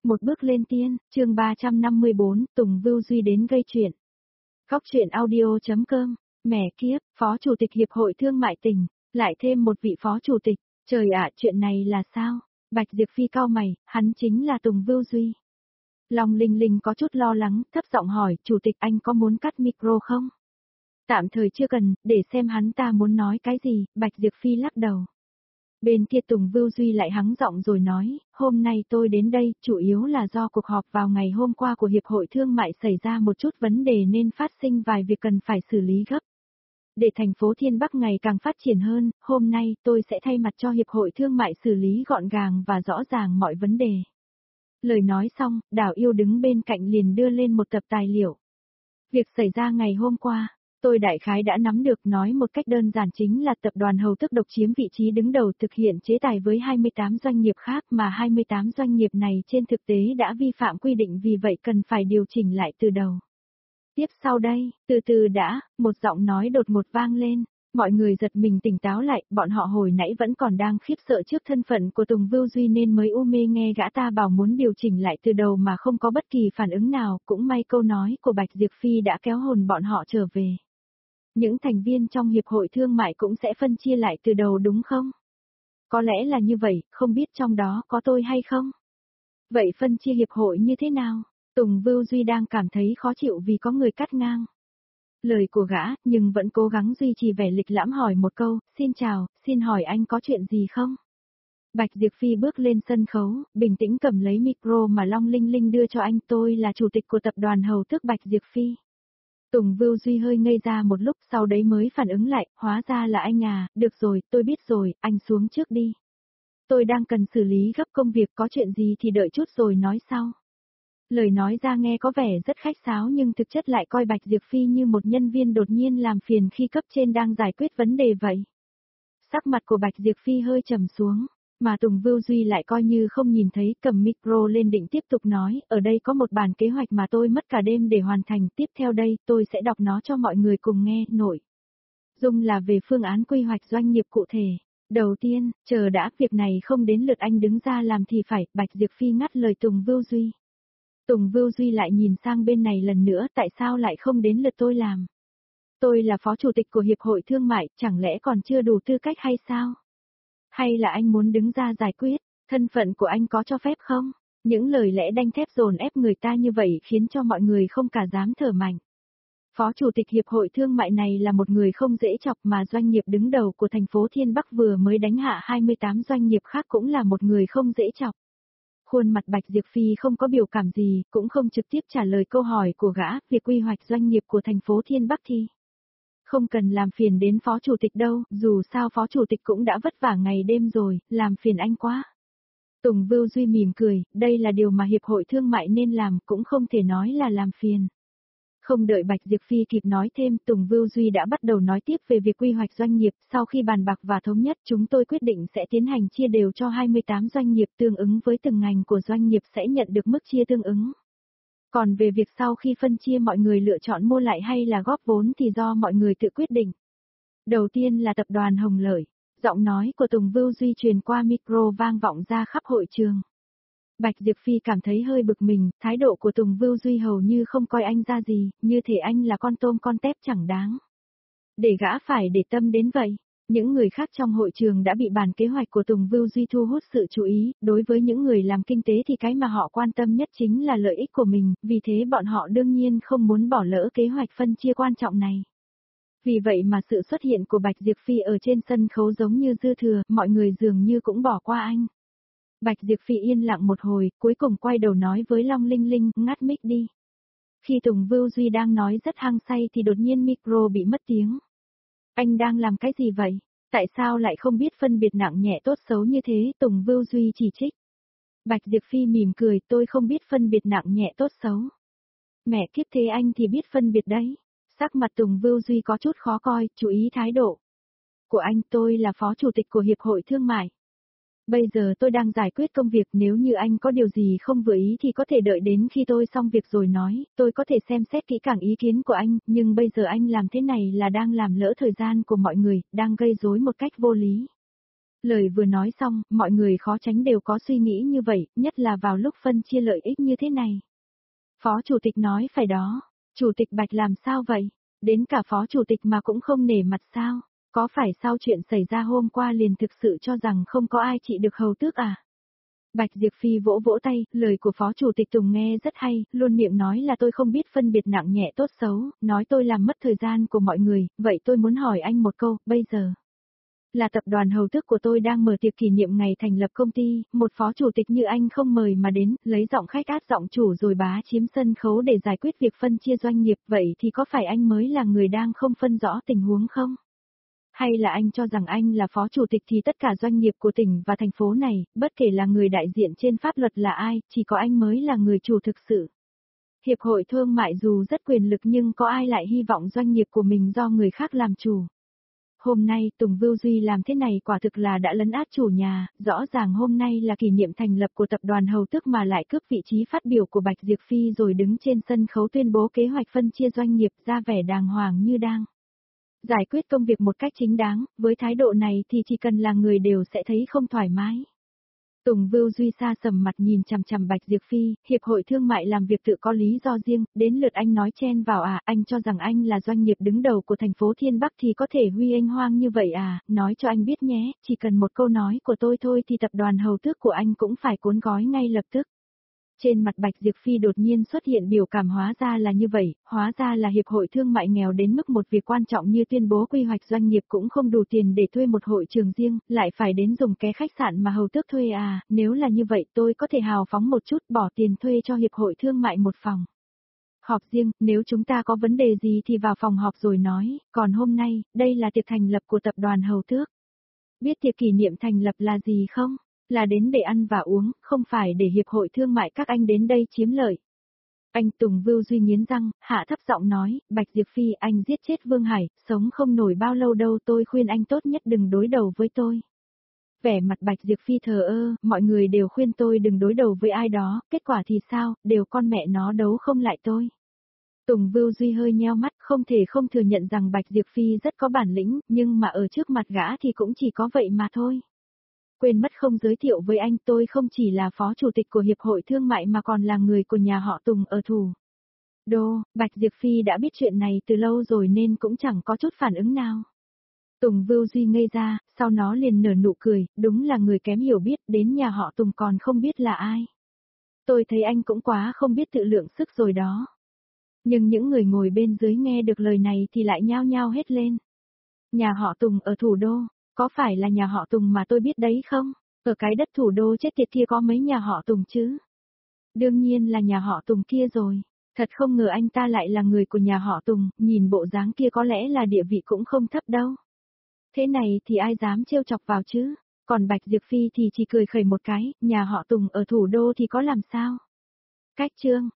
Một bước lên tiên, chương 354, Tùng Vưu Duy đến gây chuyện. Góc truyện audio.com, mẹ kiếp, Phó Chủ tịch Hiệp hội Thương mại tỉnh, lại thêm một vị Phó Chủ tịch, trời ạ chuyện này là sao? Bạch Diệp Phi cau mày, hắn chính là Tùng Vưu Duy. Long Linh Linh có chút lo lắng, thấp giọng hỏi, Chủ tịch anh có muốn cắt micro không? Tạm thời chưa cần, để xem hắn ta muốn nói cái gì, Bạch Diệp Phi lắc đầu. Bên kia Tùng Vưu Duy lại hắng giọng rồi nói, hôm nay tôi đến đây, chủ yếu là do cuộc họp vào ngày hôm qua của Hiệp hội Thương mại xảy ra một chút vấn đề nên phát sinh vài việc cần phải xử lý gấp. Để thành phố Thiên Bắc ngày càng phát triển hơn, hôm nay tôi sẽ thay mặt cho Hiệp hội Thương mại xử lý gọn gàng và rõ ràng mọi vấn đề. Lời nói xong, Đào Yêu đứng bên cạnh liền đưa lên một tập tài liệu. Việc xảy ra ngày hôm qua, tôi đại khái đã nắm được, nói một cách đơn giản chính là tập đoàn Hầu Tức độc chiếm vị trí đứng đầu thực hiện chế tài với 28 doanh nghiệp khác mà 28 doanh nghiệp này trên thực tế đã vi phạm quy định, vì vậy cần phải điều chỉnh lại từ đầu. Tiếp sau đây, từ từ đã, một giọng nói đột ngột vang lên, mọi người giật mình tỉnh táo lại, bọn họ hồi nãy vẫn còn đang khiếp sợ trước thân phận của Tùng Vưu Duy nên mới u mê nghe gã ta bảo muốn điều chỉnh lại từ đầu mà không có bất kỳ phản ứng nào, cũng may câu nói của Bạch Diệp Phi đã kéo hồn bọn họ trở về. Những thành viên trong Hiệp hội Thương mại cũng sẽ phân chia lại từ đầu đúng không? Có lẽ là như vậy, không biết trong đó có tôi hay không? Vậy phân chia hiệp hội như thế nào? Tùng Vưu Duy đang cảm thấy khó chịu vì có người cắt ngang lời của gã, nhưng vẫn cố gắng duy trì vẻ lịch lãm hỏi một câu, xin chào, xin hỏi anh có chuyện gì không? Bạch Diệp Phi bước lên sân khấu, bình tĩnh cầm lấy micro mà Long Linh Linh đưa cho anh, tôi là chủ tịch của tập đoàn Hầu Tước Bạch Diệp Phi. Tùng Vưu Duy hơi ngây ra một lúc, sau đấy mới phản ứng lại, hóa ra là anh à, được rồi, tôi biết rồi, anh xuống trước đi. Tôi đang cần xử lý gấp công việc, có chuyện gì thì đợi chút rồi nói sau. Lời nói ra nghe có vẻ rất khách sáo nhưng thực chất lại coi Bạch Diệp Phi như một nhân viên đột nhiên làm phiền khi cấp trên đang giải quyết vấn đề vậy. Sắc mặt của Bạch Diệp Phi hơi trầm xuống, mà Tùng Vưu Duy lại coi như không nhìn thấy, cầm micro lên định tiếp tục nói, ở đây có một bản kế hoạch mà tôi mất cả đêm để hoàn thành, tiếp theo đây tôi sẽ đọc nó cho mọi người cùng nghe. Nội dung là về phương án quy hoạch doanh nghiệp cụ thể. Đầu tiên, chờ đã, việc này không đến lượt anh đứng ra làm thì phải, Bạch Diệp Phi ngắt lời Tùng Vưu Duy. Tùng Vưu Duy lại nhìn sang bên này lần nữa, tại sao lại không đến lượt tôi làm? Tôi là phó chủ tịch của Hiệp hội Thương mại, chẳng lẽ còn chưa đủ tư cách hay sao? Hay là anh muốn đứng ra giải quyết, thân phận của anh có cho phép không? Những lời lẽ đanh thép dồn ép người ta như vậy khiến cho mọi người không cả dám thở mạnh. Phó chủ tịch Hiệp hội Thương mại này là một người không dễ chọc mà doanh nghiệp đứng đầu của thành phố Thiên Bắc vừa mới đánh hạ 28 doanh nghiệp khác cũng là một người không dễ chọc. Khuôn mặt Bạch Diệp Phi không có biểu cảm gì, cũng không trực tiếp trả lời câu hỏi của gã, việc quy hoạch doanh nghiệp của thành phố Thiên Bắc thì không cần làm phiền đến phó chủ tịch đâu, dù sao phó chủ tịch cũng đã vất vả ngày đêm rồi, làm phiền anh quá. Tùng Vưu Duy mỉm cười, đây là điều mà Hiệp hội Thương mại nên làm, cũng không thể nói là làm phiền. Không đợi Bạch Diệp Phi kịp nói thêm, Tùng Vưu Duy đã bắt đầu nói tiếp về việc quy hoạch doanh nghiệp, sau khi bàn bạc và thống nhất chúng tôi quyết định sẽ tiến hành chia đều cho 28 doanh nghiệp tương ứng với từng ngành của doanh nghiệp sẽ nhận được mức chia tương ứng. Còn về việc sau khi phân chia mọi người lựa chọn mua lại hay là góp vốn thì do mọi người tự quyết định. Đầu tiên là tập đoàn Hồng Lợi, giọng nói của Tùng Vưu Duy truyền qua micro vang vọng ra khắp hội trường. Bạch Diệp Phi cảm thấy hơi bực mình, thái độ của Tùng Vưu Duy hầu như không coi anh ra gì, như thể anh là con tôm con tép chẳng đáng. Để gã phải để tâm đến vậy. Những người khác trong hội trường đã bị bản kế hoạch của Tùng Vưu Duy thu hút sự chú ý, đối với những người làm kinh tế thì cái mà họ quan tâm nhất chính là lợi ích của mình, vì thế bọn họ đương nhiên không muốn bỏ lỡ kế hoạch phân chia quan trọng này. Vì vậy mà sự xuất hiện của Bạch Diệp Phi ở trên sân khấu giống như dư thừa, mọi người dường như cũng bỏ qua anh. Bạch Diệp Phi yên lặng một hồi, cuối cùng quay đầu nói với Long Linh Linh, ngắt mic đi. Khi Tùng Vưu Duy đang nói rất hăng say thì đột nhiên micro bị mất tiếng. Anh đang làm cái gì vậy? Tại sao lại không biết phân biệt nặng nhẹ tốt xấu như thế? Tùng Vưu Duy chỉ trích. Bạch Diệp Phi mỉm cười, tôi không biết phân biệt nặng nhẹ tốt xấu. Mẹ kiếp, thế anh thì biết phân biệt đấy. Sắc mặt Tùng Vưu Duy có chút khó coi, chú ý thái độ của anh. Tôi là phó chủ tịch của Hiệp hội Thương mại. Bây giờ tôi đang giải quyết công việc, nếu như anh có điều gì không vừa ý thì có thể đợi đến khi tôi xong việc rồi nói, tôi có thể xem xét kỹ càng ý kiến của anh, nhưng bây giờ anh làm thế này là đang làm lỡ thời gian của mọi người, đang gây rối một cách vô lý. Lời vừa nói xong, mọi người khó tránh đều có suy nghĩ như vậy, nhất là vào lúc phân chia lợi ích như thế này. Phó chủ tịch nói phải đó, chủ tịch Bạch làm sao vậy? Đến cả phó chủ tịch mà cũng không nể mặt sao? Có phải sau chuyện xảy ra hôm qua liền thực sự cho rằng không có ai trị được hầu tước à? Bạch Diệp Phi vỗ vỗ tay, lời của phó chủ tịch Tùng nghe rất hay, luôn miệng nói là tôi không biết phân biệt nặng nhẹ tốt xấu, nói tôi làm mất thời gian của mọi người, vậy tôi muốn hỏi anh một câu, bây giờ là tập đoàn hầu tước của tôi đang mở tiệc kỷ niệm ngày thành lập công ty, một phó chủ tịch như anh không mời mà đến, lấy giọng khách át giọng chủ rồi bá chiếm sân khấu để giải quyết việc phân chia doanh nghiệp, vậy thì có phải anh mới là người đang không phân rõ tình huống không? Hay là anh cho rằng anh là phó chủ tịch thì tất cả doanh nghiệp của tỉnh và thành phố này, bất kể là người đại diện trên pháp luật là ai, chỉ có anh mới là người chủ thực sự. Hiệp hội thương mại dù rất quyền lực nhưng có ai lại hy vọng doanh nghiệp của mình do người khác làm chủ. Hôm nay Tùng Vưu Duy làm thế này quả thực là đã lấn át chủ nhà, rõ ràng hôm nay là kỷ niệm thành lập của tập đoàn hầu tước mà lại cướp vị trí phát biểu của Bạch Diệp Phi rồi đứng trên sân khấu tuyên bố kế hoạch phân chia doanh nghiệp ra vẻ đàng hoàng như đang giải quyết công việc một cách chính đáng, với thái độ này thì chỉ cần là người đều sẽ thấy không thoải mái. Tùng Vưu Duy xa sầm mặt nhìn chằm chằm Bạch Diệp Phi, hiệp hội thương mại làm việc tự có lý do riêng, đến lượt anh nói chen vào à, anh cho rằng anh là doanh nghiệp đứng đầu của thành phố Thiên Bắc thì có thể huy anh hoang như vậy à, nói cho anh biết nhé, chỉ cần một câu nói của tôi thôi thì tập đoàn hầu tước của anh cũng phải cuốn gói ngay lập tức. Trên mặt Bạch Diệp Phi đột nhiên xuất hiện biểu cảm hóa ra là như vậy, hóa ra là hiệp hội thương mại nghèo đến mức một việc quan trọng như tuyên bố quy hoạch doanh nghiệp cũng không đủ tiền để thuê một hội trường riêng, lại phải đến dùng cái khách sạn mà hầu tước thuê à, nếu là như vậy tôi có thể hào phóng một chút bỏ tiền thuê cho hiệp hội thương mại một phòng. Họp riêng, nếu chúng ta có vấn đề gì thì vào phòng họp rồi nói, còn hôm nay, đây là tiệc thành lập của tập đoàn hầu tước. Biết tiệc kỷ niệm thành lập là gì không? Là đến để ăn và uống, không phải để hiệp hội thương mại các anh đến đây chiếm lợi. Anh Tùng Vưu Duy nghiến răng, hạ thấp giọng nói, Bạch Diệp Phi anh giết chết Vương Hải, sống không nổi bao lâu đâu tôi khuyên anh tốt nhất đừng đối đầu với tôi. Vẻ mặt Bạch Diệp Phi thờ ơ, mọi người đều khuyên tôi đừng đối đầu với ai đó, kết quả thì sao, đều con mẹ nó đấu không lại tôi. Tùng Vưu Duy hơi nheo mắt, không thể không thừa nhận rằng Bạch Diệp Phi rất có bản lĩnh, nhưng mà ở trước mặt gã thì cũng chỉ có vậy mà thôi. Quên mất không giới thiệu với anh tôi không chỉ là phó chủ tịch của Hiệp hội Thương mại mà còn là người của nhà họ Tùng ở Thủ Đô, Bạch Diệp Phi đã biết chuyện này từ lâu rồi nên cũng chẳng có chút phản ứng nào. Tùng Vưu Duy ngây ra, sau nó liền nở nụ cười, đúng là người kém hiểu biết, đến nhà họ Tùng còn không biết là ai. Tôi thấy anh cũng quá không biết tự lượng sức rồi đó. Nhưng những người ngồi bên dưới nghe được lời này thì lại nhao nhao hết lên. Nhà họ Tùng ở Thủ Đô. Có phải là nhà họ Tùng mà tôi biết đấy không? Ở cái đất Thủ Đô chết tiệt kia có mấy nhà họ Tùng chứ? Đương nhiên là nhà họ Tùng kia rồi. Thật không ngờ anh ta lại là người của nhà họ Tùng, nhìn bộ dáng kia có lẽ là địa vị cũng không thấp đâu. Thế này thì ai dám trêu chọc vào chứ? Còn Bạch Diệp Phi thì chỉ cười khẩy một cái, nhà họ Tùng ở Thủ Đô thì có làm sao? Cách chương